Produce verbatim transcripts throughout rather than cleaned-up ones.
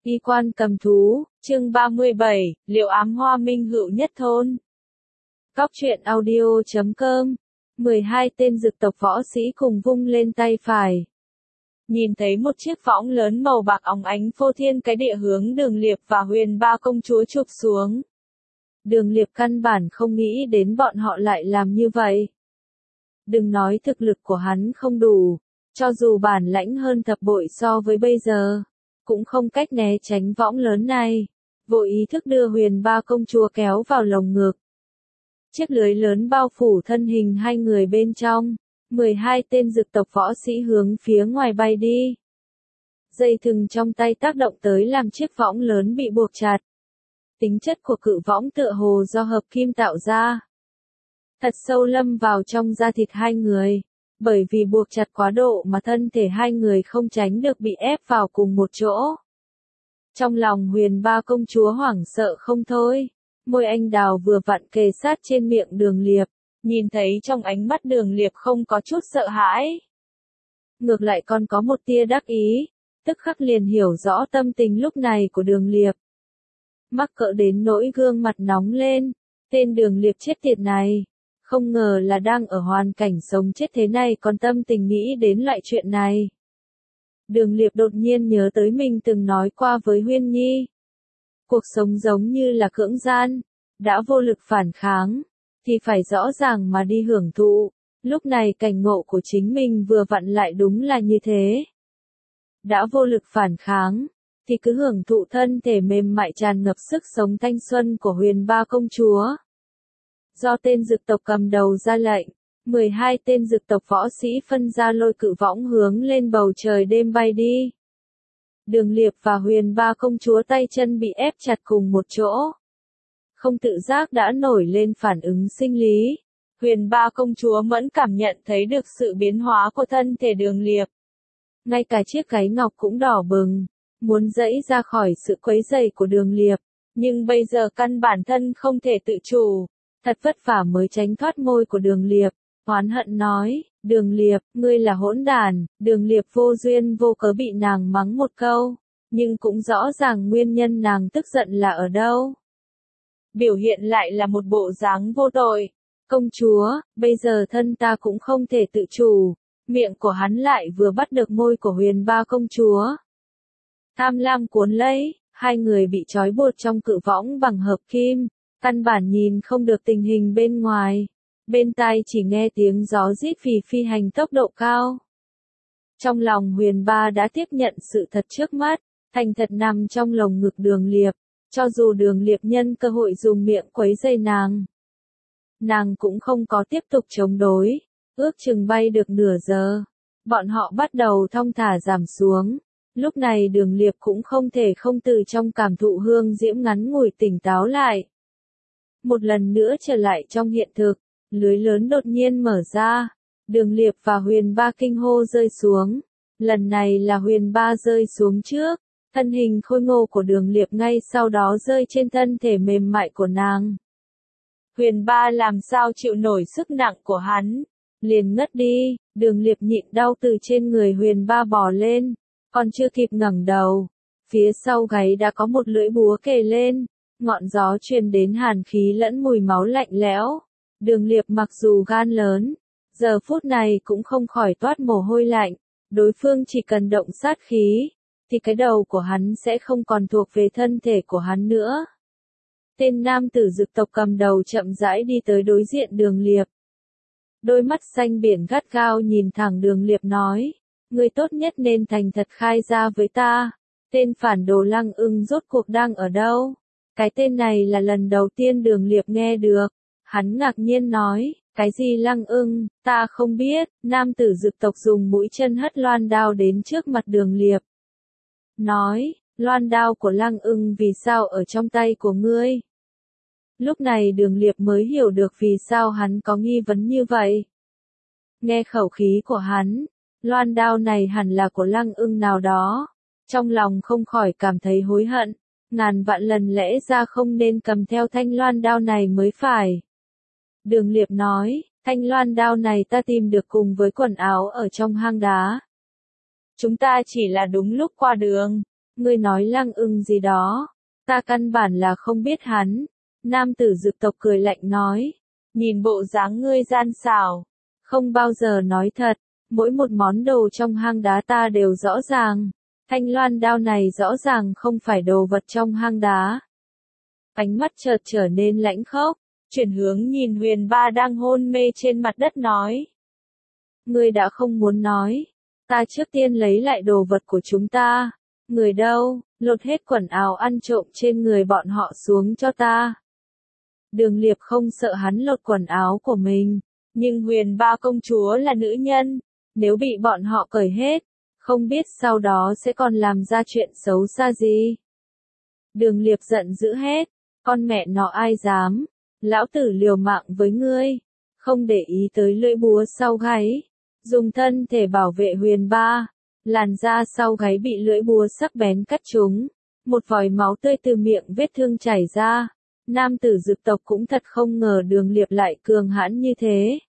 Y quan cầm thú, chương ba mươi bảy, liệu ám hoa minh hữu nhất thôn. Góc truyện audio chấm com. mười hai tên dực tộc võ sĩ cùng vung lên tay phải. Nhìn thấy một chiếc võng lớn màu bạc óng ánh phô thiên cái địa hướng Đường Liệp và Huyền Ba công chúa chụp xuống. Đường Liệp căn bản không nghĩ đến bọn họ lại làm như vậy. Đừng nói thực lực của hắn không đủ, cho dù bản lãnh hơn thập bội so với bây giờ, cũng không cách né tránh võng lớn này. Vội ý thức đưa Huyền Ba công chúa kéo vào lồng ngực. Chiếc lưới lớn bao phủ thân hình hai người bên trong. mười hai tên dực tộc võ sĩ hướng phía ngoài bay đi. Dây thừng trong tay tác động tới làm chiếc võng lớn bị buộc chặt. Tính chất của cự võng tựa hồ do hợp kim tạo ra. Thật sâu lâm vào trong da thịt hai người. Bởi vì buộc chặt quá độ mà thân thể hai người không tránh được bị ép vào cùng một chỗ. Trong lòng Huyền Ba công chúa hoảng sợ không thôi. Môi anh đào vừa vặn kề sát trên miệng Đường Liệp. Nhìn thấy trong ánh mắt Đường Liệp không có chút sợ hãi. Ngược lại còn có một tia đắc ý. Tức khắc liền hiểu rõ tâm tình lúc này của Đường Liệp. Mắc cỡ đến nỗi gương mặt nóng lên. Tên Đường Liệp chết tiệt này. Không ngờ là đang ở hoàn cảnh sống chết thế này còn tâm tình nghĩ đến loại chuyện này. Đường Liệp đột nhiên nhớ tới mình từng nói qua với Huyên Nhi. Cuộc sống giống như là cưỡng gian. Đã vô lực phản kháng. Thì phải rõ ràng mà đi hưởng thụ. Lúc này cảnh ngộ của chính mình vừa vặn lại đúng là như thế. Đã vô lực phản kháng. Thì cứ hưởng thụ thân thể mềm mại tràn ngập sức sống thanh xuân của Huyền Ba công chúa. Do tên dực tộc cầm đầu ra lệnh, mười hai tên dực tộc võ sĩ phân ra lôi cự võng hướng lên bầu trời đêm bay đi. Đường Liệp và Huyền Ba công chúa tay chân bị ép chặt cùng một chỗ. Không tự giác đã nổi lên phản ứng sinh lý. Huyền Ba công chúa mẫn cảm nhận thấy được sự biến hóa của thân thể Đường Liệp. Ngay cả chiếc gáy ngọc cũng đỏ bừng, muốn giãy ra khỏi sự quấy rầy của Đường Liệp, nhưng bây giờ căn bản thân không thể tự chủ. Thật vất vả mới tránh thoát môi của Đường Liệp, oán hận nói, Đường Liệp, ngươi là hỗn đản. Đường Liệp vô duyên vô cớ bị nàng mắng một câu, nhưng cũng rõ ràng nguyên nhân nàng tức giận là ở đâu. Biểu hiện lại là một bộ dáng vô tội. Công chúa, bây giờ thân ta cũng không thể tự chủ. Miệng của hắn lại vừa bắt được môi của Huyền Ba công chúa. Tham lam cuốn lấy, hai người bị trói buộc trong cự võng bằng hợp kim. Căn bản nhìn không được tình hình bên ngoài. Bên tai chỉ nghe tiếng gió rít vì phi hành tốc độ cao. Trong lòng Huyền Ba đã tiếp nhận sự thật trước mắt, thành thật nằm trong lồng ngực Đường Liệp. Cho dù Đường Liệp nhân cơ hội dùng miệng quấy rầy nàng, nàng cũng không có tiếp tục chống đối. Ước chừng bay được nửa giờ, bọn họ bắt đầu thong thả giảm xuống. Lúc này Đường Liệp cũng không thể không từ trong cảm thụ hương diễm ngắn ngủi tỉnh táo lại. Một lần nữa trở lại trong hiện thực, lưới lớn đột nhiên mở ra. Đường Liệp và Huyền Ba kinh hô rơi xuống. Lần này là Huyền Ba rơi xuống trước. Thân hình khôi ngô của Đường Liệp ngay sau đó rơi trên thân thể mềm mại của nàng. Huyền Ba làm sao chịu nổi sức nặng của hắn, liền ngất đi. Đường Liệp nhịn đau từ trên người Huyền Ba bò lên, còn chưa kịp ngẩng đầu, phía sau gáy đã có một lưỡi búa kề lên, ngọn gió truyền đến hàn khí lẫn mùi máu lạnh lẽo. Đường Liệp mặc dù gan lớn, giờ phút này cũng không khỏi toát mồ hôi lạnh. Đối phương chỉ cần động sát khí, thì cái đầu của hắn sẽ không còn thuộc về thân thể của hắn nữa. Tên nam tử dực tộc cầm đầu chậm rãi đi tới đối diện Đường Liệp. Đôi mắt xanh biển gắt gao nhìn thẳng Đường Liệp nói, ngươi tốt nhất nên thành thật khai ra với ta, tên phản đồ Lăng Ưng rốt cuộc đang ở đâu? Cái tên này là lần đầu tiên Đường Liệp nghe được. Hắn ngạc nhiên nói, cái gì Lăng Ưng, ta không biết. Nam tử dực tộc dùng mũi chân hất loan đao đến trước mặt Đường Liệp. Nói, loan đao của Lăng Ưng vì sao ở trong tay của ngươi? Lúc này Đường Liệp mới hiểu được vì sao hắn có nghi vấn như vậy. Nghe khẩu khí của hắn, loan đao này hẳn là của Lăng Ưng nào đó. Trong lòng không khỏi cảm thấy hối hận. Ngàn vạn lần lẽ ra không nên cầm theo thanh loan đao này mới phải. Đường Liệp nói, thanh loan đao này ta tìm được cùng với quần áo ở trong hang đá. Chúng ta chỉ là đúng lúc qua đường. Ngươi nói Lăng Ưng gì đó, ta căn bản là không biết hắn. Nam tử dực tộc cười lạnh nói, nhìn bộ dáng ngươi gian xảo, không bao giờ nói thật, mỗi một món đồ trong hang đá ta đều rõ ràng. Thanh loan đao này rõ ràng không phải đồ vật trong hang đá. Ánh mắt chợt trở nên lãnh khốc, chuyển hướng nhìn Huyền Ba đang hôn mê trên mặt đất nói. Ngươi đã không muốn nói, ta trước tiên lấy lại đồ vật của chúng ta. Người đâu, lột hết quần áo ăn trộm trên người bọn họ xuống cho ta. Đường Liệp không sợ hắn lột quần áo của mình, nhưng Huyền Ba công chúa là nữ nhân, nếu bị bọn họ cởi hết, không biết sau đó sẽ còn làm ra chuyện xấu xa gì. Đường Liệp giận dữ hết, con mẹ nó ai dám, lão tử liều mạng với ngươi, không để ý tới lưỡi búa sau gáy, dùng thân thể bảo vệ Huyền Ba, làn da sau gáy bị lưỡi búa sắc bén cắt trúng, một vòi máu tươi từ miệng vết thương chảy ra. Nam tử dực tộc cũng thật không ngờ Đường Liệp lại cường hãn như thế.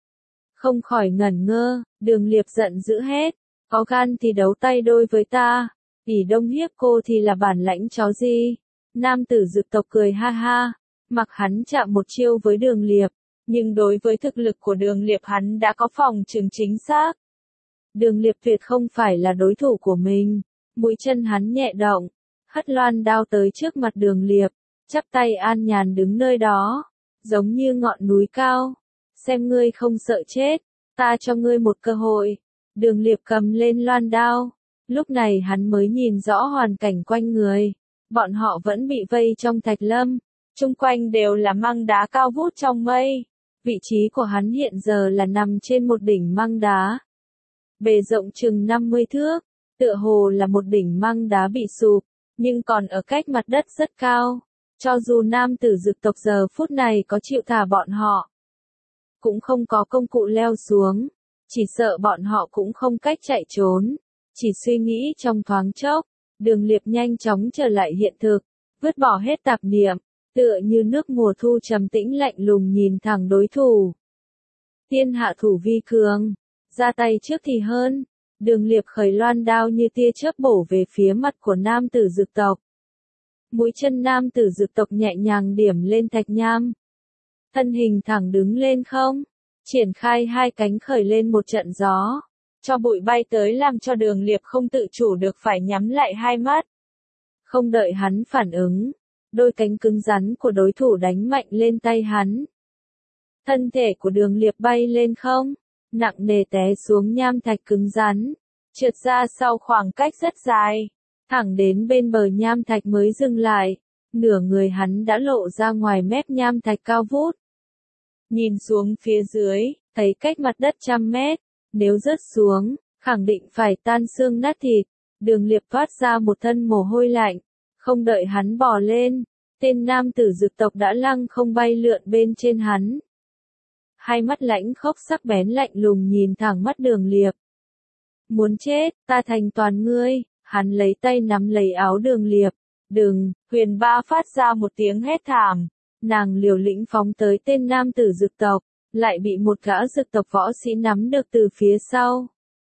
Không khỏi ngẩn ngơ, Đường Liệp giận dữ hết, có gan thì đấu tay đôi với ta, ỷ đông hiếp cô thì là bản lãnh chó gì. Nam tử dực tộc cười ha ha, mặc hắn chạm một chiêu với Đường Liệp, nhưng đối với thực lực của Đường Liệp hắn đã có phòng trường chính xác. Đường Liệp tuyệt không phải là đối thủ của mình, mũi chân hắn nhẹ động, hất loan đao tới trước mặt Đường Liệp, chắp tay an nhàn đứng nơi đó, giống như ngọn núi cao. Xem ngươi không sợ chết, ta cho ngươi một cơ hội. Đường Liệp cầm lên loan đao, lúc này hắn mới nhìn rõ hoàn cảnh quanh người. Bọn họ vẫn bị vây trong thạch lâm, chung quanh đều là măng đá cao vút trong mây. Vị trí của hắn hiện giờ là nằm trên một đỉnh măng đá. Bề rộng chừng năm mươi thước, tựa hồ là một đỉnh măng đá bị sụp, nhưng còn ở cách mặt đất rất cao. Cho dù nam tử dực tộc giờ phút này có chịu thả bọn họ, cũng không có công cụ leo xuống, chỉ sợ bọn họ cũng không cách chạy trốn. Chỉ suy nghĩ trong thoáng chốc, Đường Liệp nhanh chóng trở lại hiện thực, vứt bỏ hết tạp niệm, tựa như nước mùa thu trầm tĩnh lạnh lùng nhìn thẳng đối thủ. Tiên hạ thủ vi cường, ra tay trước thì hơn. Đường Liệp khởi loan đao như tia chớp bổ về phía mặt của nam tử dực tộc. Mũi chân nam tử dực tộc nhẹ nhàng điểm lên thạch nham. Thân hình thẳng đứng lên không, triển khai hai cánh khởi lên một trận gió, cho bụi bay tới làm cho Đường Liệp không tự chủ được phải nhắm lại hai mắt. Không đợi hắn phản ứng, đôi cánh cứng rắn của đối thủ đánh mạnh lên tay hắn. Thân thể của Đường Liệp bay lên không, nặng nề té xuống nham thạch cứng rắn, trượt ra sau khoảng cách rất dài, thẳng đến bên bờ nham thạch mới dừng lại. Nửa người hắn đã lộ ra ngoài mép nham thạch cao vút. Nhìn xuống phía dưới, thấy cách mặt đất trăm mét, nếu rớt xuống, khẳng định phải tan xương nát thịt. Đường Liệp thoát ra một thân mồ hôi lạnh, không đợi hắn bò lên, tên nam tử dực tộc đã lăng không bay lượn bên trên hắn. Hai mắt lãnh khốc sắc bén lạnh lùng nhìn thẳng mắt Đường Liệp. Muốn chết, ta thành toàn ngươi. Hắn lấy tay nắm lấy áo Đường Liệp. Đừng, Huyền Ba phát ra một tiếng hét thảm. Nàng liều lĩnh phóng tới tên nam tử dực tộc, lại bị một gã dực tộc võ sĩ nắm được từ phía sau.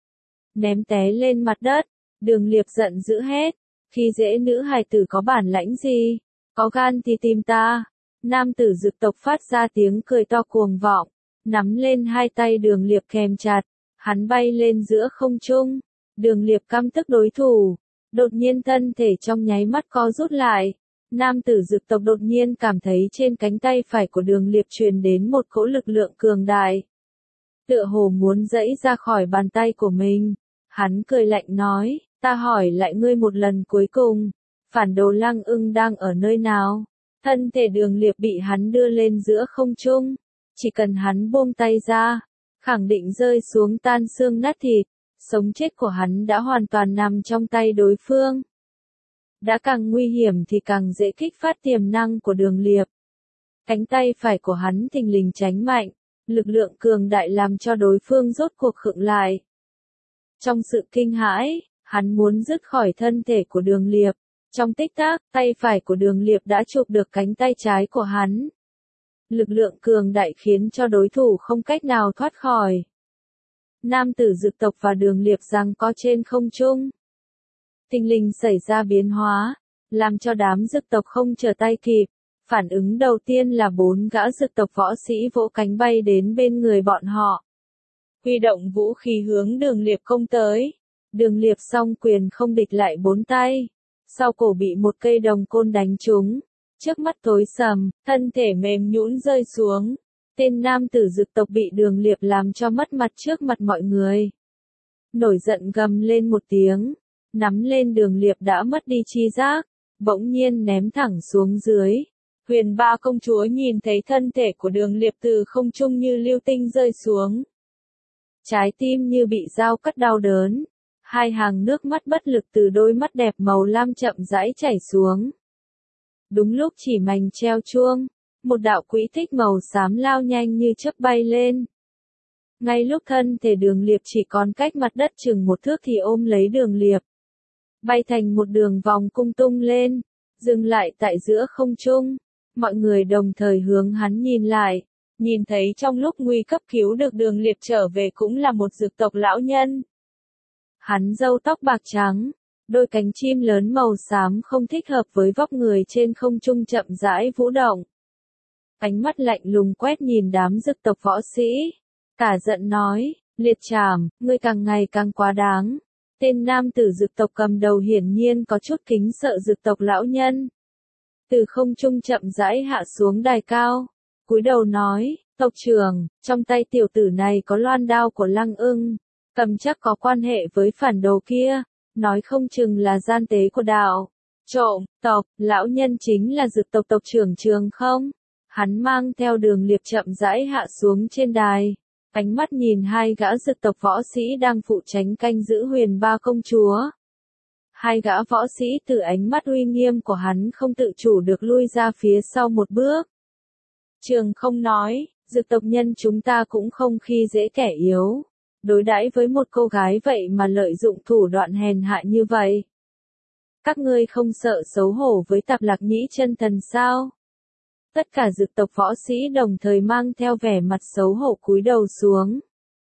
Ném té lên mặt đất, Đường Liệp giận dữ hết. Khi dễ nữ hài tử có bản lãnh gì? Có gan thì tìm ta. Nam tử dực tộc phát ra tiếng cười to cuồng vọng, nắm lên hai tay Đường Liệp kèm chặt. Hắn bay lên giữa không trung. Đường Liệp căm tức đối thủ, đột nhiên thân thể trong nháy mắt co rút lại. Nam tử dực tộc đột nhiên cảm thấy trên cánh tay phải của Đường Liệp truyền đến một cỗ lực lượng cường đại. Tựa hồ muốn giãy ra khỏi bàn tay của mình. Hắn cười lạnh nói, ta hỏi lại ngươi một lần cuối cùng, phản đồ Lăng Ưng đang ở nơi nào? Thân thể Đường Liệp bị hắn đưa lên giữa không trung, chỉ cần hắn buông tay ra, khẳng định rơi xuống tan xương nát thịt. Sống chết của hắn đã hoàn toàn nằm trong tay đối phương. Đã càng nguy hiểm thì càng dễ kích phát tiềm năng của Đường Liệp. Cánh tay phải của hắn thình lình tránh mạnh, lực lượng cường đại làm cho đối phương rốt cuộc khựng lại. Trong sự kinh hãi, hắn muốn dứt khỏi thân thể của Đường Liệp. Trong tích tắc, tay phải của Đường Liệp đã chụp được cánh tay trái của hắn. Lực lượng cường đại khiến cho đối thủ không cách nào thoát khỏi. Nam tử dực tộc và Đường Liệp giằng co trên không trung. Tinh linh xảy ra biến hóa, làm cho đám dực tộc không trở tay kịp. Phản ứng đầu tiên là bốn gã dực tộc võ sĩ vỗ cánh bay đến bên người bọn họ. Huy động vũ khí hướng Đường Liệp công tới. Đường Liệp song quyền không địch lại bốn tay. Sau cổ bị một cây đồng côn đánh trúng. Trước mắt tối sầm, thân thể mềm nhũn rơi xuống. Tên nam tử dực tộc bị Đường Liệp làm cho mất mặt trước mặt mọi người. Nổi giận gầm lên một tiếng. Nắm lên Đường Liệp đã mất đi chi giác. Bỗng nhiên ném thẳng xuống dưới. Huyền Ba công chúa nhìn thấy thân thể của Đường Liệp từ không trung như lưu tinh rơi xuống. Trái tim như bị dao cắt đau đớn. Hai hàng nước mắt bất lực từ đôi mắt đẹp màu lam chậm rãi chảy xuống. Đúng lúc chỉ mảnh treo chuông, một đạo quỹ tích màu xám lao nhanh như chớp bay lên. Ngay lúc thân thể Đường Liệp chỉ còn cách mặt đất chừng một thước thì ôm lấy Đường Liệp. Bay thành một đường vòng cung tung lên, dừng lại tại giữa không trung. Mọi người đồng thời hướng hắn nhìn lại, nhìn thấy trong lúc nguy cấp cứu được Đường Liệp trở về cũng là một dực tộc lão nhân. Hắn râu tóc bạc trắng, đôi cánh chim lớn màu xám không thích hợp với vóc người trên không trung chậm rãi vũ động. Ánh mắt lạnh lùng quét nhìn đám dực tộc võ sĩ, cả giận nói, Liệt Trảm, ngươi càng ngày càng quá đáng. Tên nam tử dực tộc cầm đầu hiển nhiên có chút kính sợ dực tộc lão nhân. Từ không trung chậm rãi hạ xuống đài cao, cúi đầu nói, tộc trưởng, trong tay tiểu tử này có loan đao của Lăng Ưng, cầm chắc có quan hệ với phản đồ kia, nói không chừng là gian tế của đạo. Trộm, tộc, lão nhân chính là dực tộc tộc trưởng Trường Không. Hắn mang theo Đường Liệp chậm rãi hạ xuống trên đài, ánh mắt nhìn hai gã dực tộc võ sĩ đang phụ tránh canh giữ Huyền Ba công chúa. Hai gã võ sĩ từ ánh mắt uy nghiêm của hắn không tự chủ được lui ra phía sau một bước. Trường Không nói, dực tộc nhân chúng ta cũng không khi dễ kẻ yếu. Đối đãi với một cô gái vậy mà lợi dụng thủ đoạn hèn hạ như vậy. Các ngươi không sợ xấu hổ với Tạp Lạc Nhĩ chân thần sao? Tất cả dực tộc võ sĩ đồng thời mang theo vẻ mặt xấu hổ cúi đầu xuống.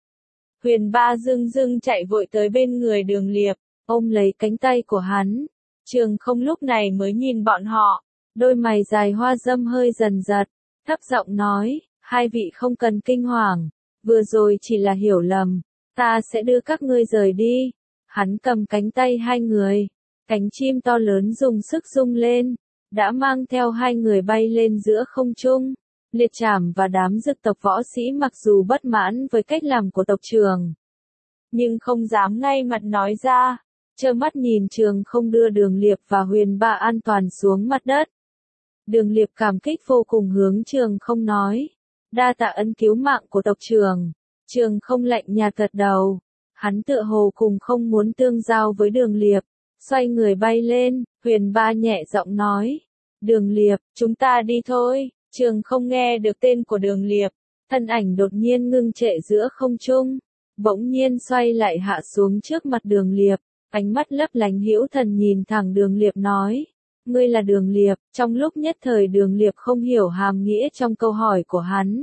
Huyền Ba dưng dưng chạy vội tới bên người Đường Liệp, ôm lấy cánh tay của hắn. Trường Không lúc này mới nhìn bọn họ, đôi mày dài hoa dâm hơi dần giật, thấp giọng nói, hai vị không cần kinh hoàng, vừa rồi chỉ là hiểu lầm, ta sẽ đưa các ngươi rời đi. Hắn cầm cánh tay hai người, cánh chim to lớn dùng sức rung lên, đã mang theo hai người bay lên giữa không trung. Liệt Trảm và đám dực tộc võ sĩ mặc dù bất mãn với cách làm của tộc trưởng, nhưng không dám ngay mặt nói ra, trơ mắt nhìn Trường Không đưa Đường Liệp và Huyền Ba an toàn xuống mặt đất. Đường Liệp cảm kích vô cùng hướng Trường Không nói, đa tạ ân cứu mạng của tộc trưởng. Trường Không lạnh nhạt gật đầu, hắn tựa hồ cùng không muốn tương giao với Đường Liệp, xoay người bay lên. Huyền Ba nhẹ giọng nói, Đường Liệp, chúng ta đi thôi. Trường Không nghe được tên của Đường Liệp, thân ảnh đột nhiên ngưng trệ giữa không trung, bỗng nhiên xoay lại hạ xuống trước mặt Đường Liệp, ánh mắt lấp lánh hữu thần nhìn thẳng Đường Liệp nói, ngươi là Đường Liệp. Trong lúc nhất thời Đường Liệp không hiểu hàm nghĩa trong câu hỏi của hắn,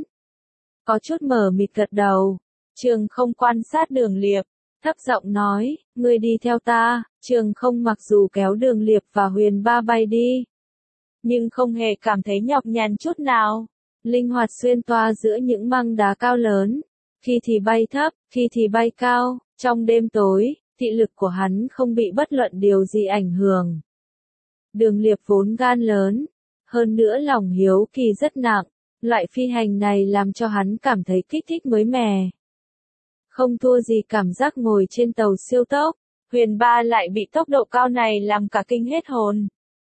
có chút mờ mịt gật đầu. Trường Không quan sát Đường Liệp, thấp giọng nói, ngươi đi theo ta. Trường Không mặc dù kéo Đường Liệp và Huyền Ba bay đi, nhưng không hề cảm thấy nhọc nhằn chút nào, linh hoạt xuyên toa giữa những măng đá cao lớn, khi thì bay thấp, khi thì bay cao, trong đêm tối, thị lực của hắn không bị bất luận điều gì ảnh hưởng. Đường Liệp vốn gan lớn, hơn nữa lòng hiếu kỳ rất nặng, loại phi hành này làm cho hắn cảm thấy kích thích mới mẻ. Không thua gì cảm giác ngồi trên tàu siêu tốc, Huyền Ba lại bị tốc độ cao này làm cả kinh hết hồn.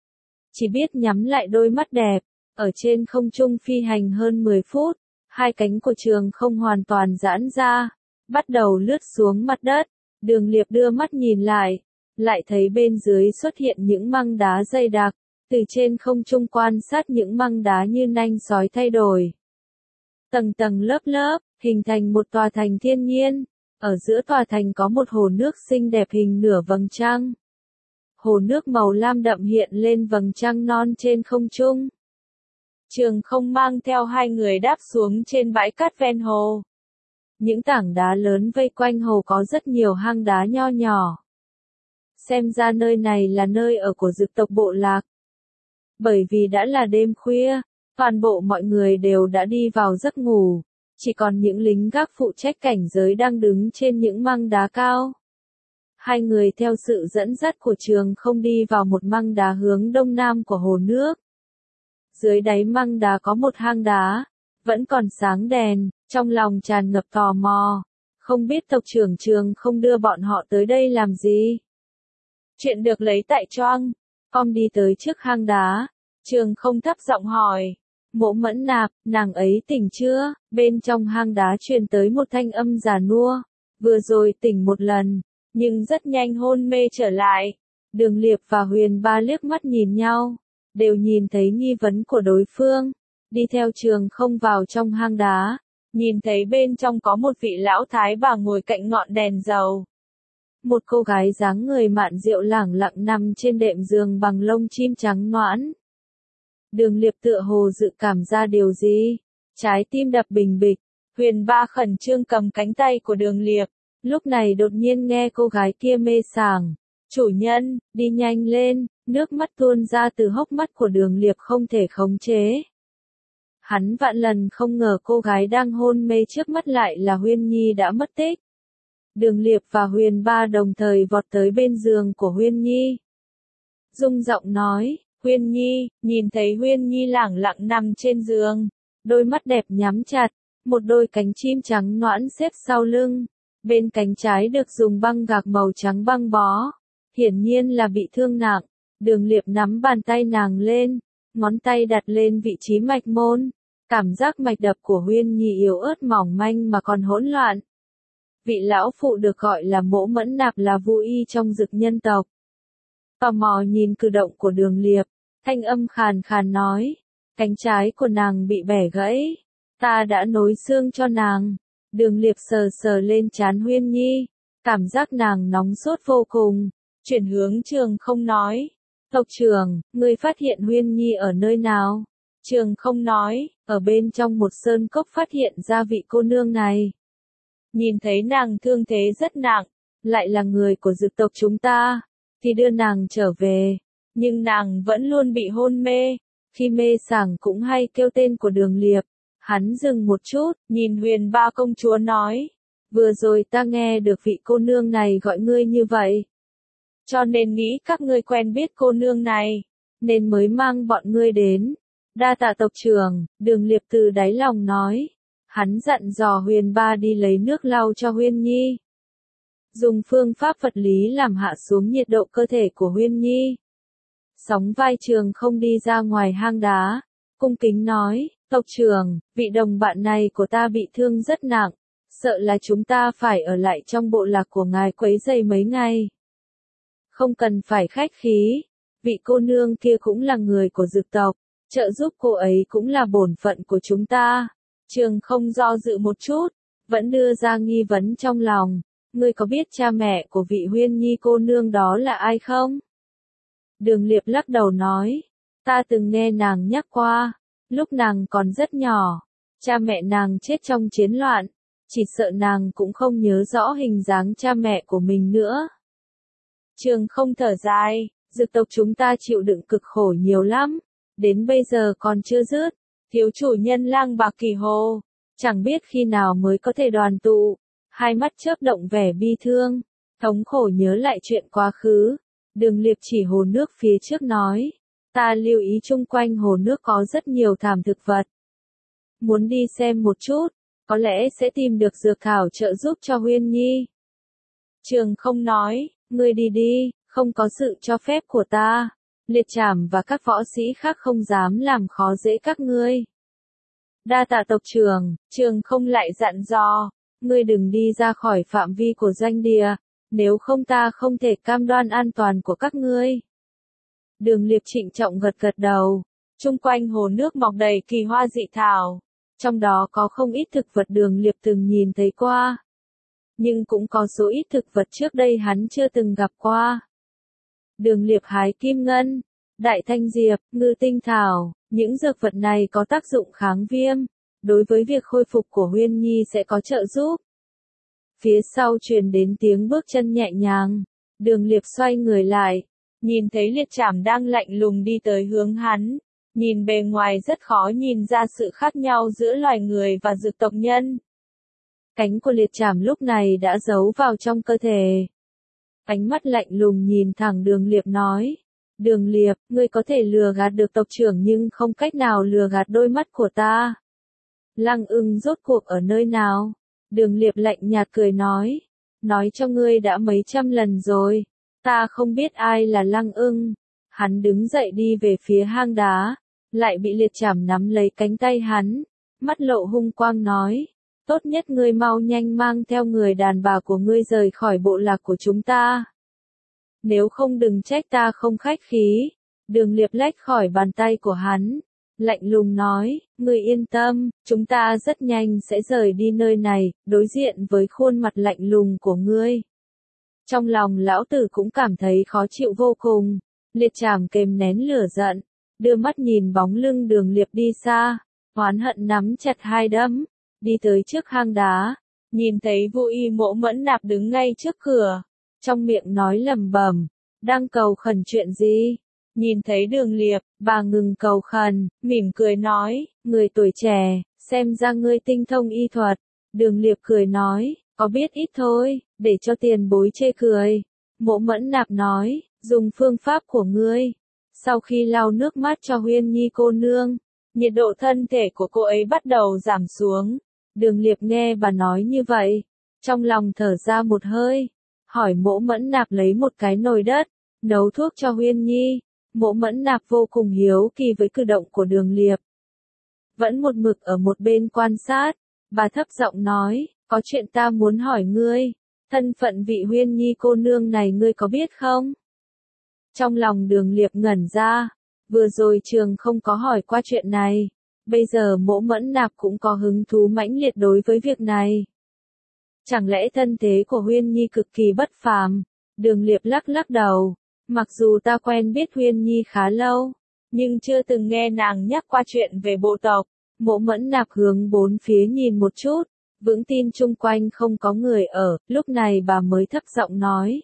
Chỉ biết nhắm lại đôi mắt đẹp, ở trên không trung phi hành hơn mười phút, hai cánh của Trường Không hoàn toàn giãn ra, bắt đầu lướt xuống mặt đất. Đường Liệp đưa mắt nhìn lại, lại thấy bên dưới xuất hiện những măng đá dày đặc, từ trên không trung quan sát những măng đá như nanh sói thay đổi. Tầng tầng lớp lớp, hình thành một tòa thành thiên nhiên, ở giữa tòa thành có một hồ nước xinh đẹp hình nửa vầng trăng. Hồ nước màu lam đậm hiện lên vầng trăng non trên không trung. Trường Không mang theo hai người đáp xuống trên bãi cát ven hồ. Những tảng đá lớn vây quanh hồ có rất nhiều hang đá nho nhỏ. xem ra nơi này là nơi ở của dực tộc bộ lạc. Bởi vì đã là đêm khuya, toàn bộ mọi người đều đã đi vào giấc ngủ, chỉ còn những lính gác phụ trách cảnh giới đang đứng trên những măng đá cao. Hai người theo sự dẫn dắt của Trường Không đi vào một măng đá hướng đông nam của hồ nước. Dưới đáy măng đá có một hang đá, vẫn còn sáng đèn, trong lòng tràn ngập tò mò. Không biết tộc trưởng Trường Không đưa bọn họ tới đây làm gì? Chuyện được lấy tại Choang. Com đi tới trước hang đá. Trường Không thấp giọng hỏi. Mộ Mẫn Nạp, nàng ấy tỉnh chưa? Bên trong hang đá truyền tới một thanh âm già nua. Vừa rồi tỉnh một lần, nhưng rất nhanh hôn mê trở lại. Đường Liệp và Huyền Ba liếc mắt nhìn nhau, đều nhìn thấy nghi vấn của đối phương. Đi theo Trường Không vào trong hang đá, nhìn thấy bên trong có một vị lão thái bà ngồi cạnh ngọn đèn dầu. Một cô gái dáng người mạn rượu lẳng lặng nằm trên đệm giường bằng lông chim trắng noãn. Đường Liệp tựa hồ dự cảm ra điều gì, trái tim đập bình bịch. Huyền Ba khẩn trương cầm cánh tay của Đường Liệp, lúc này đột nhiên nghe cô gái kia mê sảng. Chủ nhân, đi nhanh lên, nước mắt tuôn ra từ hốc mắt của Đường Liệp không thể khống chế. Hắn vạn lần không ngờ cô gái đang hôn mê trước mắt lại là Huyên Nhi đã mất tích. Đường Liệp và Huyền Ba đồng thời vọt tới bên giường của Huyên Nhi. Rung giọng nói, Huyên Nhi, nhìn thấy Huyên Nhi lẳng lặng nằm trên giường, đôi mắt đẹp nhắm chặt, một đôi cánh chim trắng noãn xếp sau lưng, bên cánh trái được dùng băng gạc màu trắng băng bó, hiển nhiên là bị thương nặng. Đường Liệp nắm bàn tay nàng lên, ngón tay đặt lên vị trí mạch môn, cảm giác mạch đập của Huyên Nhi yếu ớt mỏng manh mà còn hỗn loạn. Vị lão phụ được gọi là Mộ Mẫn Nạp là Vu y trong Dực nhân tộc. Tò mò nhìn cử động của Đường Liệp, thanh âm khàn khàn nói, cánh trái của nàng bị bẻ gãy, ta đã nối xương cho nàng. Đường Liệp sờ sờ lên trán Huyên Nhi, cảm giác nàng nóng sốt vô cùng, chuyển hướng Trường Không nói, tộc trưởng, ngươi phát hiện Huyên Nhi ở nơi nào? Trường Không nói, ở bên trong một sơn cốc phát hiện ra vị cô nương này. Nhìn thấy nàng thương thế rất nặng, lại là người của dực tộc chúng ta, thì đưa nàng trở về, nhưng nàng vẫn luôn bị hôn mê, khi mê sảng cũng hay kêu tên của Đường Liệp. Hắn dừng một chút, nhìn Huyền Ba công chúa nói, vừa rồi ta nghe được vị cô nương này gọi ngươi như vậy. Cho nên nghĩ các ngươi quen biết cô nương này, nên mới mang bọn ngươi đến. Đa tạ tộc trưởng, Đường Liệp từ đáy lòng nói. Hắn dặn dò Huyền Ba đi lấy nước lau cho Huyên Nhi. Dùng phương pháp vật lý làm hạ xuống nhiệt độ cơ thể của Huyên Nhi. Sóng vai Trường Không đi ra ngoài hang đá, cung kính nói, tộc trưởng, vị đồng bạn này của ta bị thương rất nặng, sợ là chúng ta phải ở lại trong bộ lạc của ngài quấy rầy mấy ngày. Không cần phải khách khí, vị cô nương kia cũng là người của dực tộc, trợ giúp cô ấy cũng là bổn phận của chúng ta. Trường Không do dự một chút, vẫn đưa ra nghi vấn trong lòng, ngươi có biết cha mẹ của vị Huyên Nhi cô nương đó là ai không? Đường Liệp lắc đầu nói, ta từng nghe nàng nhắc qua, lúc nàng còn rất nhỏ, cha mẹ nàng chết trong chiến loạn, chỉ sợ nàng cũng không nhớ rõ hình dáng cha mẹ của mình nữa. Trường Không thở dài, dực tộc chúng ta chịu đựng cực khổ nhiều lắm, đến bây giờ còn chưa dứt. Thiếu chủ nhân Lang Bạc Kỳ Hồ, chẳng biết khi nào mới có thể đoàn tụ. Hai mắt chớp động vẻ bi thương, thống khổ nhớ lại chuyện quá khứ. Đường Liệp chỉ hồ nước phía trước nói, ta lưu ý chung quanh hồ nước có rất nhiều thảm thực vật. Muốn đi xem một chút, có lẽ sẽ tìm được dược thảo trợ giúp cho Huyên Nhi. Trường Không nói, ngươi đi đi, không có sự cho phép của ta. Liệt Trảm và các võ sĩ khác không dám làm khó dễ các ngươi. Đa tạ tộc trưởng, Trường Không lại dặn dò, ngươi đừng đi ra khỏi phạm vi của doanh địa, nếu không ta không thể cam đoan an toàn của các ngươi. Đường Liệp trịnh trọng gật gật đầu, chung quanh hồ nước mọc đầy kỳ hoa dị thảo, trong đó có không ít thực vật Đường Liệp từng nhìn thấy qua. Nhưng cũng có số ít thực vật trước đây hắn chưa từng gặp qua. Đường Liệp hái kim ngân, đại thanh diệp, ngư tinh thảo, những dược vật này có tác dụng kháng viêm, đối với việc khôi phục của Huyên Nhi sẽ có trợ giúp. Phía sau truyền đến tiếng bước chân nhẹ nhàng, Đường Liệp xoay người lại, nhìn thấy Liệt Trảm đang lạnh lùng đi tới hướng hắn, nhìn bề ngoài rất khó nhìn ra sự khác nhau giữa loài người và dược tộc nhân. Cánh của Liệt Trảm lúc này đã giấu vào trong cơ thể. Ánh mắt lạnh lùng nhìn thẳng Đường Liệp nói, Đường Liệp, ngươi có thể lừa gạt được tộc trưởng nhưng không cách nào lừa gạt đôi mắt của ta. Lăng ưng rốt cuộc ở nơi nào? Đường Liệp lạnh nhạt cười nói, nói cho ngươi đã mấy trăm lần rồi, ta không biết ai là Lăng ưng. Hắn đứng dậy đi về phía hang đá, lại bị Liệt Trảm nắm lấy cánh tay hắn, mắt lộ hung quang nói, tốt nhất ngươi mau nhanh mang theo người đàn bà của ngươi rời khỏi bộ lạc của chúng ta. Nếu không đừng trách ta không khách khí. Đường Liệp lách khỏi bàn tay của hắn, lạnh lùng nói, ngươi yên tâm, chúng ta rất nhanh sẽ rời đi nơi này, đối diện với khuôn mặt lạnh lùng của ngươi. Trong lòng lão tử cũng cảm thấy khó chịu vô cùng, Liệt Trảm kềm nén lửa giận, đưa mắt nhìn bóng lưng Đường Liệp đi xa, oán hận nắm chặt hai đấm, đi tới trước hang đá, nhìn thấy Vu Y Mỗ Mẫn Nạp đứng ngay trước cửa, trong miệng nói lẩm bẩm, đang cầu khẩn chuyện gì? Nhìn thấy Đường Liệp, bà ngừng cầu khẩn, mỉm cười nói, người tuổi trẻ, xem ra ngươi tinh thông y thuật. Đường Liệp cười nói, có biết ít thôi, để cho tiền bối chê cười. Mỗ Mẫn Nạp nói, dùng phương pháp của ngươi. Sau khi lau nước mắt cho Huyên Nhi cô nương, nhiệt độ thân thể của cô ấy bắt đầu giảm xuống. Đường Liệp nghe bà nói như vậy, trong lòng thở ra một hơi, hỏi Mỗ Mẫn Nạp lấy một cái nồi đất, nấu thuốc cho Huyên Nhi. Mỗ Mẫn Nạp vô cùng hiếu kỳ với cử động của Đường Liệp. Vẫn một mực ở một bên quan sát, bà thấp giọng nói, có chuyện ta muốn hỏi ngươi, thân phận vị Huyên Nhi cô nương này ngươi có biết không? Trong lòng Đường Liệp ngẩn ra, vừa rồi trường không có hỏi qua chuyện này, bây giờ Mỗ Mẫn Nạp cũng có hứng thú mãnh liệt đối với việc này. Chẳng lẽ thân thế của Huyên Nhi cực kỳ bất phàm? Đường Liệp lắc lắc đầu. Mặc dù ta quen biết Huyên Nhi khá lâu, nhưng chưa từng nghe nàng nhắc qua chuyện về bộ tộc. Mỗ Mẫn Nạp hướng bốn phía nhìn một chút, vững tin chung quanh không có người ở, lúc này bà mới thấp giọng nói.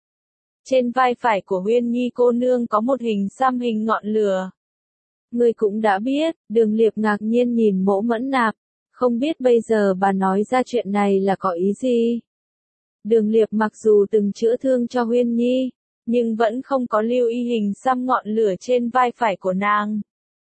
Trên vai phải của Huyên Nhi cô nương có một hình xăm hình ngọn lửa. Người cũng đã biết, Đường Liệp ngạc nhiên nhìn Mỗ Mẫn Nạp, không biết bây giờ bà nói ra chuyện này là có ý gì. Đường Liệp mặc dù từng chữa thương cho Huyên Nhi, nhưng vẫn không có lưu ý hình xăm ngọn lửa trên vai phải của nàng.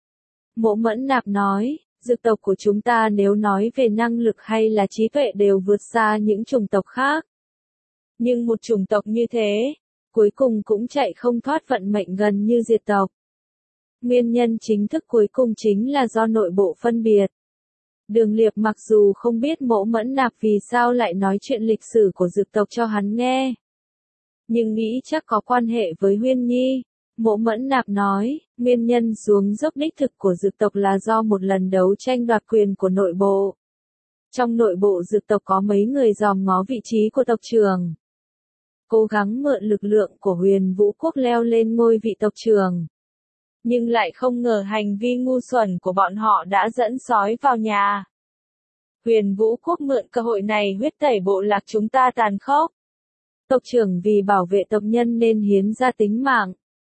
Mỗ Mẫn Nạp nói, dược tộc của chúng ta nếu nói về năng lực hay là trí tuệ đều vượt xa những chủng tộc khác. Nhưng một chủng tộc như thế, cuối cùng cũng chạy không thoát vận mệnh gần như diệt tộc. Nguyên nhân chính thức cuối cùng chính là do nội bộ phân biệt. Đường Liệp mặc dù không biết Mỗ Mẫn Nạp vì sao lại nói chuyện lịch sử của dược tộc cho hắn nghe, nhưng nghĩ chắc có quan hệ với Huyên Nhi. Mỗ Mẫn Nạp nói, nguyên nhân xuống dốc đích thực của dược tộc là do một lần đấu tranh đoạt quyền của nội bộ. Trong nội bộ dược tộc có mấy người dòm ngó vị trí của tộc trưởng, cố gắng mượn lực lượng của Huyền Vũ Quốc leo lên ngôi vị tộc trưởng. Nhưng lại không ngờ hành vi ngu xuẩn của bọn họ đã dẫn sói vào nhà. Huyền Vũ Quốc mượn cơ hội này huyết tẩy bộ lạc chúng ta tàn khốc. Tộc trưởng vì bảo vệ tộc nhân nên hiến ra tính mạng.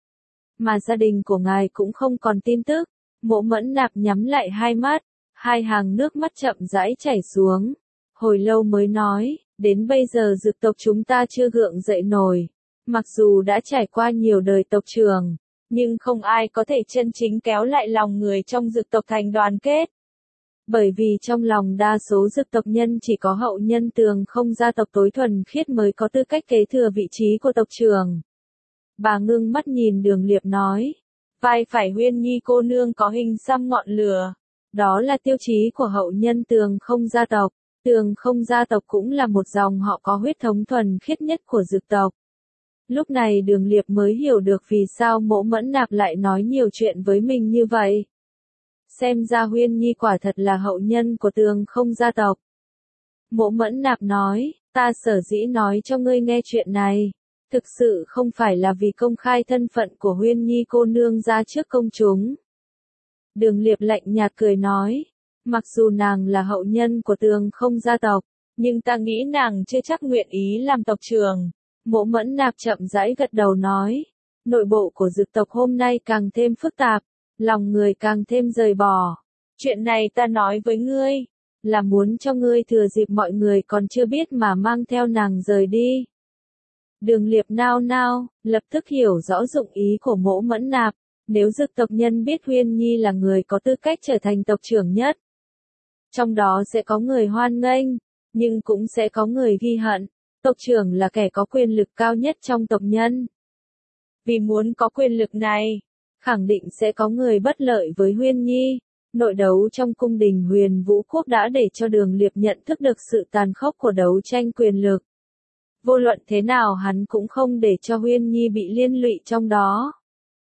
Mà gia đình của ngài cũng không còn tin tức. Mỗ Mẫn Nạp nhắm lại hai mắt, hai hàng nước mắt chậm rãi chảy xuống. Hồi lâu mới nói, đến bây giờ dược tộc chúng ta chưa gượng dậy nổi. Mặc dù đã trải qua nhiều đời tộc trưởng, nhưng không ai có thể chân chính kéo lại lòng người trong dược tộc thành đoàn kết. Bởi vì trong lòng đa số dược tộc nhân chỉ có hậu nhân Tường Không gia tộc tối thuần khiết mới có tư cách kế thừa vị trí của tộc trưởng. Bà ngưng mắt nhìn Đường Liệp nói, vai phải Huyên Nhi cô nương có hình xăm ngọn lửa. Đó là tiêu chí của hậu nhân Tường Không gia tộc. Tường Không gia tộc cũng là một dòng họ có huyết thống thuần khiết nhất của dược tộc. Lúc này Đường Liệp mới hiểu được vì sao Mỗ Mẫn Nạp lại nói nhiều chuyện với mình như vậy. Xem ra Huyên Nhi quả thật là hậu nhân của Tường Không gia tộc. Mỗ Mẫn Nạp nói, ta sở dĩ nói cho ngươi nghe chuyện này, thực sự không phải là vì công khai thân phận của Huyên Nhi cô nương ra trước công chúng. Đường Liệp lạnh nhạt cười nói, mặc dù nàng là hậu nhân của Tường Không gia tộc, nhưng ta nghĩ nàng chưa chắc nguyện ý làm tộc trưởng. Mộ Mẫn Nạp chậm rãi gật đầu nói, nội bộ của dực tộc hôm nay càng thêm phức tạp, lòng người càng thêm rời bỏ. Chuyện này ta nói với ngươi, là muốn cho ngươi thừa dịp mọi người còn chưa biết mà mang theo nàng rời đi. Đường Liệp nao nao, lập tức hiểu rõ dụng ý của Mộ Mẫn Nạp, nếu dực tộc nhân biết Huyên Nhi là người có tư cách trở thành tộc trưởng nhất. Trong đó sẽ có người hoan nghênh, nhưng cũng sẽ có người ghi hận, tộc trưởng là kẻ có quyền lực cao nhất trong tộc nhân. Vì muốn có quyền lực này, khẳng định sẽ có người bất lợi với Huyên Nhi. Nội đấu trong cung đình Huyền Vũ Quốc đã để cho Đường Liệp nhận thức được sự tàn khốc của đấu tranh quyền lực. Vô luận thế nào hắn cũng không để cho Huyên Nhi bị liên lụy trong đó.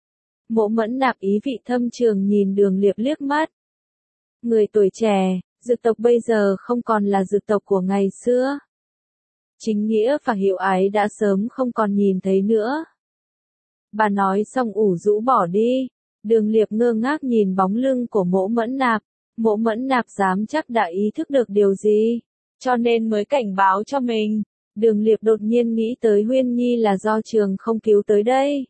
Mộ Mẫn Nạp ý vị thâm trường nhìn Đường Liệp liếc mắt. Người tuổi trẻ, dực tộc bây giờ không còn là dực tộc của ngày xưa. Chính nghĩa và hiệu ái đã sớm không còn nhìn thấy nữa. Bà nói xong ủ rũ bỏ đi. Đường Liệp ngơ ngác nhìn bóng lưng của Mộ Mẫn Nạp. Mộ Mẫn Nạp dám chắc đã ý thức được điều gì, cho nên mới cảnh báo cho mình. Đường Liệp đột nhiên nghĩ tới Huyên Nhi là do Trường Không cứu tới đây.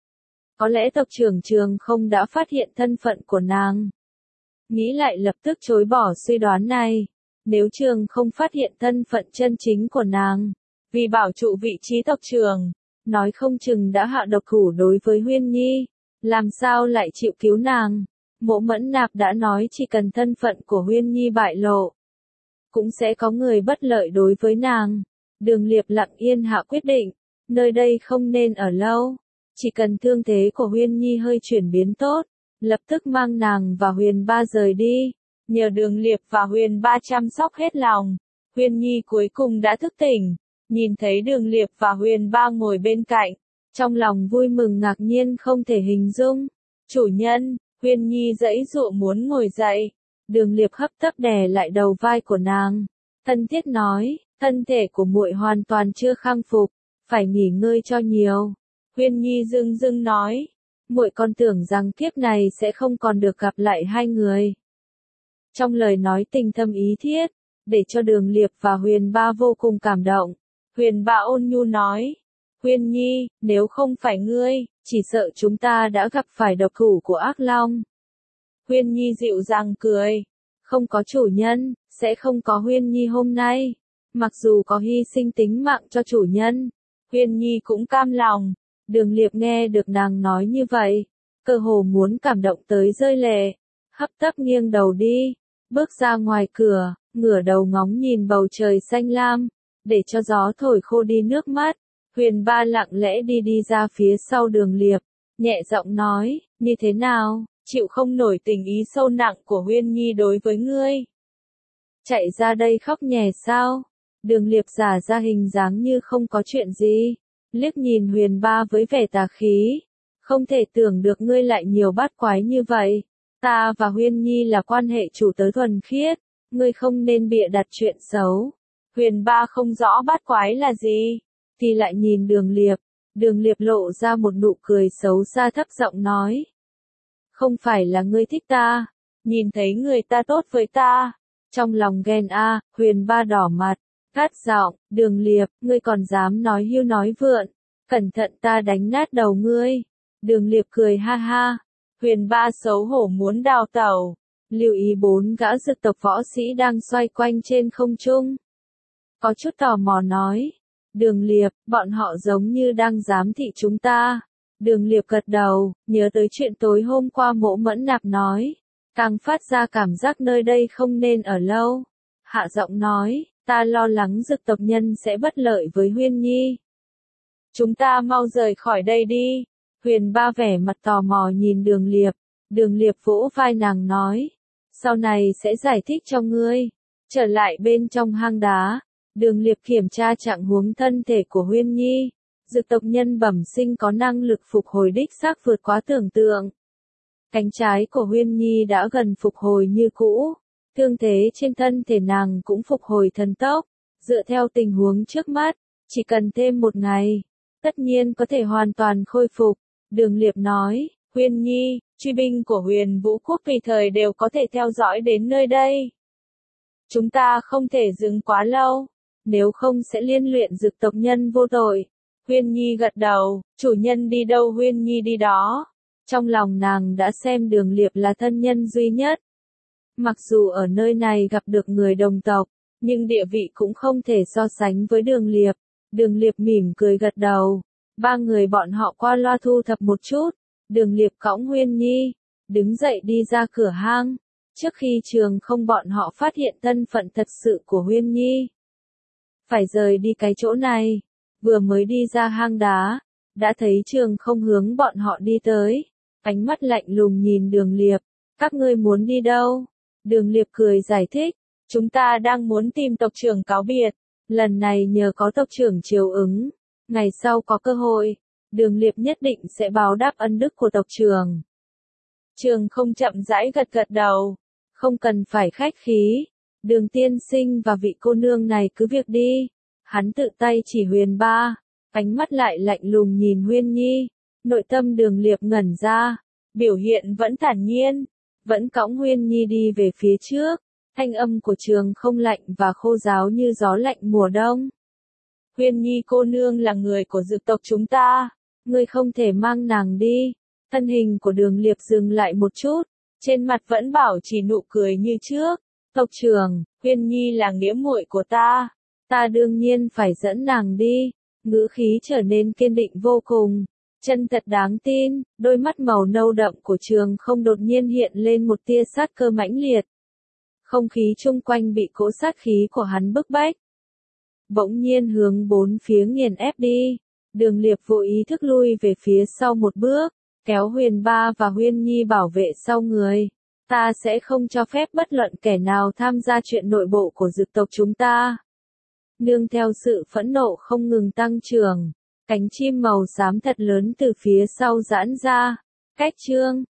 Có lẽ tộc trưởng Trường Không đã phát hiện thân phận của nàng. Nghĩ lại lập tức chối bỏ suy đoán này. Nếu Trường Không phát hiện thân phận chân chính của nàng, vì bảo trụ vị trí tộc trưởng, nói không chừng đã hạ độc thủ đối với Huyên Nhi, làm sao lại chịu cứu nàng. Mộ Mẫn Nạp đã nói chỉ cần thân phận của Huyên Nhi bại lộ, cũng sẽ có người bất lợi đối với nàng. Đường Liệp lặng yên hạ quyết định, nơi đây không nên ở lâu, chỉ cần thương thế của Huyên Nhi hơi chuyển biến tốt, lập tức mang nàng và Huyền Ba rời đi. Nhờ Đường Liệp và Huyền Ba chăm sóc hết lòng, Huyên Nhi cuối cùng đã thức tỉnh, nhìn thấy Đường Liệp và Huyền Ba ngồi bên cạnh, trong lòng vui mừng ngạc nhiên không thể hình dung. Chủ nhân, Huyên Nhi giãy giụa muốn ngồi dậy, Đường Liệp hấp tấp đè lại đầu vai của nàng, thân thiết nói, thân thể của muội hoàn toàn chưa khang phục, phải nghỉ ngơi cho nhiều. Huyên Nhi dưng dưng nói, muội còn tưởng rằng kiếp này sẽ không còn được gặp lại hai người. Trong lời nói tình thâm ý thiết, để cho Đường Liệp và Huyền Ba vô cùng cảm động. Huyền Ba ôn nhu nói, Huyên Nhi, nếu không phải ngươi, chỉ sợ chúng ta đã gặp phải độc thủ của ác long. Huyên Nhi dịu dàng cười, không có chủ nhân, sẽ không có Huyên Nhi hôm nay. Mặc dù có hy sinh tính mạng cho chủ nhân, Huyên Nhi cũng cam lòng. Đường Liệp nghe được nàng nói như vậy, cơ hồ muốn cảm động tới rơi lệ, hấp tấp nghiêng đầu đi, bước ra ngoài cửa, ngửa đầu ngóng nhìn bầu trời xanh lam, để cho gió thổi khô đi nước mắt. Huyền Ba lặng lẽ đi đi ra phía sau Đường Liệp, nhẹ giọng nói, như thế nào, chịu không nổi tình ý sâu nặng của Huyên Nhi đối với ngươi. Chạy ra đây khóc nhè sao? Đường Liệp giả ra hình dáng như không có chuyện gì, liếc nhìn Huyền Ba với vẻ tà khí. Không thể tưởng được ngươi lại nhiều bát quái như vậy. Ta và Huyên Nhi là quan hệ chủ tớ thuần khiết, ngươi không nên bịa đặt chuyện xấu. Huyền Ba không rõ bát quái là gì, thì lại nhìn Đường Liệp. Đường Liệp lộ ra một nụ cười xấu xa thấp giọng nói. Không phải là ngươi thích ta, nhìn thấy người ta tốt với ta, trong lòng ghen a. À. Huyền Ba đỏ mặt, cắt giọng, Đường Liệp, ngươi còn dám nói hưu nói vượn, cẩn thận ta đánh nát đầu ngươi. Đường Liệp cười ha ha, Huyền Ba xấu hổ muốn đào tẩu, lưu ý bốn gã dực tộc võ sĩ đang xoay quanh trên không trung. Có chút tò mò nói, Đường Liệp, bọn họ giống như đang giám thị chúng ta. Đường Liệp gật đầu, nhớ tới chuyện tối hôm qua Mộ Mẫn Nạp nói, càng phát ra cảm giác nơi đây không nên ở lâu. Hạ giọng nói, ta lo lắng dực tộc nhân sẽ bất lợi với Huyên Nhi. Chúng ta mau rời khỏi đây đi. Huyền Ba vẻ mặt tò mò nhìn Đường Liệp. Đường Liệp vỗ vai nàng nói, sau này sẽ giải thích cho ngươi. Trở lại bên trong hang đá, Đường Liệp kiểm tra trạng huống thân thể của Huyên Nhi. Dực tộc nhân bẩm sinh có năng lực phục hồi đích xác vượt quá tưởng tượng. Cánh trái của Huyên Nhi đã gần phục hồi như cũ. Thương thế trên thân thể nàng cũng phục hồi thần tốc. Dựa theo tình huống trước mắt, chỉ cần thêm một ngày, tất nhiên có thể hoàn toàn khôi phục. Đường Liệp nói, Huyên Nhi, truy binh của Huyền Vũ Quốc tùy thời đều có thể theo dõi đến nơi đây. Chúng ta không thể dừng quá lâu, nếu không sẽ liên luyện dực tộc nhân vô tội. Huyên Nhi gật đầu, chủ nhân đi đâu Huyên Nhi đi đó. Trong lòng nàng đã xem Đường Liệp là thân nhân duy nhất. Mặc dù ở nơi này gặp được người đồng tộc, nhưng địa vị cũng không thể so sánh với Đường Liệp. Đường Liệp mỉm cười gật đầu. Ba người bọn họ qua loa thu thập một chút. Đường Liệp cõng Huyên Nhi, đứng dậy đi ra cửa hang. Trước khi Trường Không bọn họ phát hiện thân phận thật sự của Huyên Nhi. Phải rời đi cái chỗ này. Vừa mới đi ra hang đá, đã thấy Trường Không hướng bọn họ đi tới. Ánh mắt lạnh lùng nhìn Đường Liệp. Các ngươi muốn đi đâu? Đường Liệp cười giải thích. Chúng ta đang muốn tìm tộc trưởng cáo biệt. Lần này nhờ có tộc trưởng chiều ứng. Ngày sau có cơ hội, Đường Liệp nhất định sẽ báo đáp ân đức của tộc trưởng. Trường Không chậm rãi gật gật đầu. Không cần phải khách khí. Đường tiên sinh và vị cô nương này cứ việc đi. Hắn tự tay chỉ Huyền Ba. Ánh mắt lại lạnh lùng nhìn Huyên Nhi. Nội tâm Đường Liệp ngẩn ra. Biểu hiện vẫn thản nhiên. Vẫn cõng Huyên Nhi đi về phía trước. Thanh âm của Trường Không lạnh và khô ráo như gió lạnh mùa đông. Huyên Nhi cô nương là người của dược tộc chúng ta. Ngươi không thể mang nàng đi. Thân hình của Đường Liệp dừng lại một chút. Trên mặt vẫn bảo trì nụ cười như trước. Tộc trưởng, Huyên Nhi là nghĩa muội của ta. Ta đương nhiên phải dẫn nàng đi. Ngữ khí trở nên kiên định vô cùng. Chân thật đáng tin, đôi mắt màu nâu đậm của Trường Không đột nhiên hiện lên một tia sát cơ mãnh liệt. Không khí chung quanh bị cỗ sát khí của hắn bức bách. Bỗng nhiên hướng bốn phía nghiền ép đi. Đường Liệp vô ý thức lui về phía sau một bước, kéo Huyền Ba và Huyên Nhi bảo vệ sau người. Ta sẽ không cho phép bất luận kẻ nào tham gia chuyện nội bộ của dược tộc chúng ta. Nương theo sự phẫn nộ không ngừng tăng trưởng, cánh chim màu xám thật lớn từ phía sau giãn ra. Cách chương